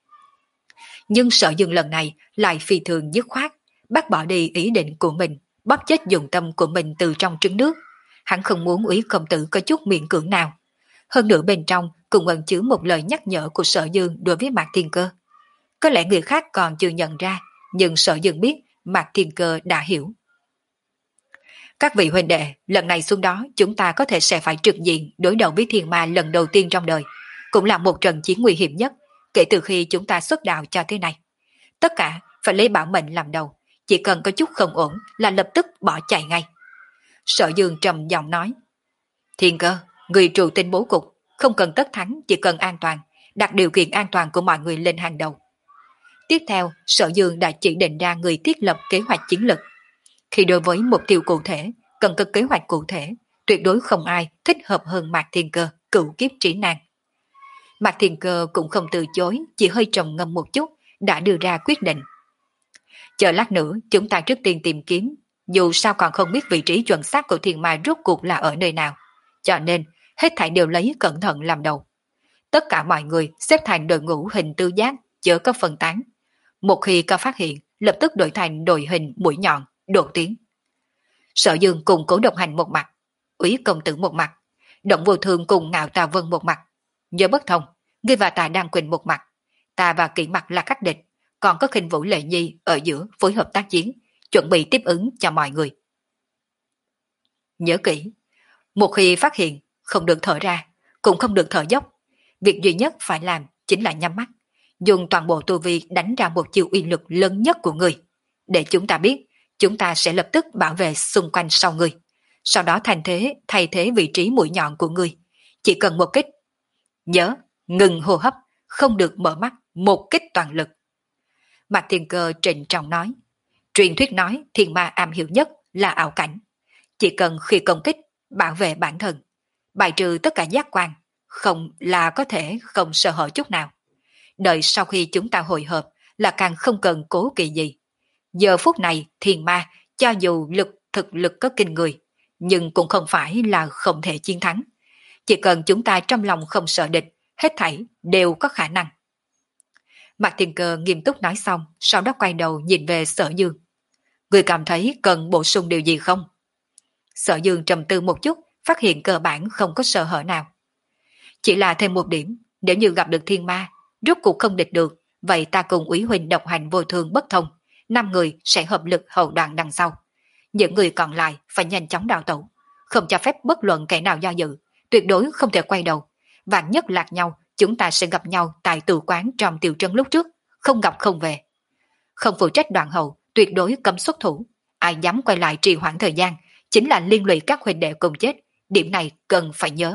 Nhưng Sở Dương lần này lại phi thường dứt khoát, bác bỏ đi ý định của mình, bóp chết dụng tâm của mình từ trong trứng nước. Hắn không muốn Úy công tử có chút miễn cưỡng nào. Hơn nữa bên trong cũng ẩn chứa một lời nhắc nhở của Sở Dương đối với Mạc Thiên Cơ. Có lẽ người khác còn chưa nhận ra, nhưng Sở Dương biết Mạc Thiên Cơ đã hiểu. Các vị huynh đệ, lần này xuống đó chúng ta có thể sẽ phải trực diện đối đầu với thiên ma lần đầu tiên trong đời, cũng là một trận chiến nguy hiểm nhất kể từ khi chúng ta xuất đạo cho thế này. Tất cả phải lấy bảo mệnh làm đầu, chỉ cần có chút không ổn là lập tức bỏ chạy ngay. Sở Dương trầm giọng nói. Thiên Cơ, người trụ tinh bố cục, không cần tất thắng, chỉ cần an toàn, đặt điều kiện an toàn của mọi người lên hàng đầu. Tiếp theo, Sở Dương đã chỉ định ra người thiết lập kế hoạch chiến lược. Khi đối với mục tiêu cụ thể, cần có kế hoạch cụ thể, tuyệt đối không ai thích hợp hơn Mạc Thiên Cơ, cửu kiếp trí nan. Mạc Thiên Cơ cũng không từ chối, chỉ hơi trầm ngâm một chút, đã đưa ra quyết định. Chờ lát nữa, chúng ta trước tiên tìm kiếm, dù sao còn không biết vị trí chuẩn xác của thiên ma rốt cuộc là ở nơi nào, cho nên hết thảy đều lấy cẩn thận làm đầu. Tất cả mọi người xếp thành đội ngũ hình tứ giác, chớ có phân tán. Một khi có phát hiện, lập tức đổi thành đội hình mũi nhọn, đột tiến. Sở Dương cùng Cố Độc Hành một mặt, Úy công tử một mặt, Động Vô Thường cùng Ngạo Tà Vân một mặt. Nhớ bất thông, ngươi và ta đang quỳnh một mặt, ta và Kỷ Mặt là khách địch, còn có Khinh Vũ Lệ Nhi ở giữa phối hợp tác chiến, chuẩn bị tiếp ứng cho mọi người. Nhớ kỹ, một khi phát hiện, không được thở ra, cũng không được thở dốc. Việc duy nhất phải làm chính là nhắm mắt, dùng toàn bộ tu vi đánh ra một chiêu uy lực lớn nhất của người, để chúng ta biết, chúng ta sẽ lập tức bảo vệ xung quanh sau người, sau đó thành thế thay thế vị trí mũi nhọn của người. Chỉ cần một kích. Nhớ, ngừng hô hấp, không được mở mắt, một kích toàn lực. Mạc Thiên Cơ trịnh trọng nói. Truyền thuyết nói thiên ma am hiểu nhất là ảo cảnh. Chỉ cần khi công kích, bảo vệ bản thân, bài trừ tất cả giác quan, không là có thể không sơ hở chút nào. Đợi sau khi chúng ta hội hợp là càng không cần cố kỵ gì. Giờ phút này thiền ma cho dù lực thực lực có kinh người, nhưng cũng không phải là không thể chiến thắng. Chỉ cần chúng ta trong lòng không sợ địch, hết thảy đều có khả năng. Mạc Thiên Cơ nghiêm túc nói xong, sau đó quay đầu nhìn về Sở Dương. Người cảm thấy cần bổ sung điều gì không? Sở Dương trầm tư một chút, phát hiện cơ bản không có sơ hở nào. Chỉ là thêm một điểm, nếu như gặp được thiên ma, rốt cuộc không địch được, vậy ta cùng úy huynh độc hành vô thường bất thông, năm người sẽ hợp lực hậu đoạn đằng sau. Những người còn lại phải nhanh chóng đào tẩu, không cho phép bất luận kẻ nào do dự, tuyệt đối không thể quay đầu. Vạn nhất lạc nhau, chúng ta sẽ gặp nhau tại tử quán trong tiểu trấn lúc trước, không gặp không về. Không phụ trách đoạn hậu, tuyệt đối cấm xuất thủ. Ai dám quay lại trì hoãn thời gian, chính là liên lụy các huynh đệ cùng chết. Điểm này cần phải nhớ.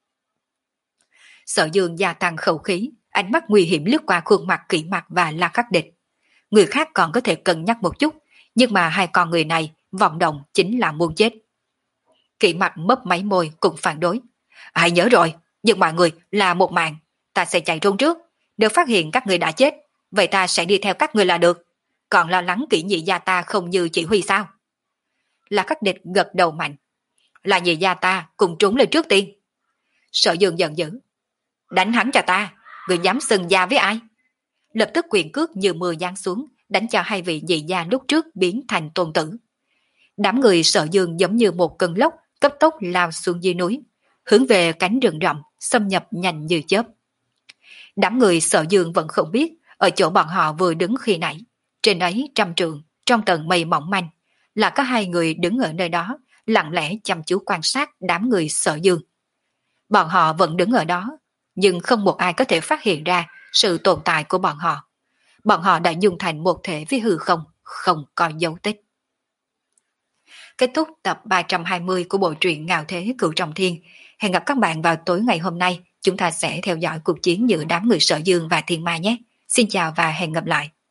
Sở Dương gia tăng khẩu khí, ánh mắt nguy hiểm lướt qua khuôn mặt Kỷ Mặc và La Khắc Địch. Người khác còn có thể cân nhắc một chút, nhưng mà hai con người này vọng động chính là muốn chết. Kỷ Mặc mấp máy môi cũng phản đối. Hãy nhớ rồi, nhưng mọi người là một mạng, ta sẽ chạy trốn trước. Nếu phát hiện các người đã chết, vậy ta sẽ đi theo các người là được. Còn lo lắng Kỷ nhị gia ta không như chỉ huy sao? La Khắc Địch gật đầu mạnh. Là nhị gia ta cùng trốn lên trước tiên. Sở Dương giận dữ. Đánh hắn cho ta, người dám xưng gia với ai? Lập tức quyền cước như mưa giáng xuống, đánh cho hai vị nhị gia lúc trước biến thành tôn tử. Đám người Sở Dương giống như một cơn lốc cấp tốc lao xuống dưới núi, hướng về cánh rừng rậm xâm nhập nhanh như chớp. Đám người Sở Dương vẫn không biết ở chỗ bọn họ vừa đứng khi nãy, trên ấy trăm trượng trong tầng mây mỏng manh là có hai người đứng ở nơi đó lặng lẽ chăm chú quan sát đám người Sở Dương. Bọn họ vẫn đứng ở đó, nhưng không một ai có thể phát hiện ra sự tồn tại của bọn họ. Bọn họ đã dùng thành một thể với hư không, không có dấu tích. Kết thúc tập ba trăm hai mươi của bộ truyện Ngạo Thế Cửu Trọng Thiên. Hẹn gặp các bạn vào tối ngày hôm nay. Chúng ta sẽ theo dõi cuộc chiến giữa đám người Sở Dương và Thiên Ma nhé. Xin chào và hẹn gặp lại.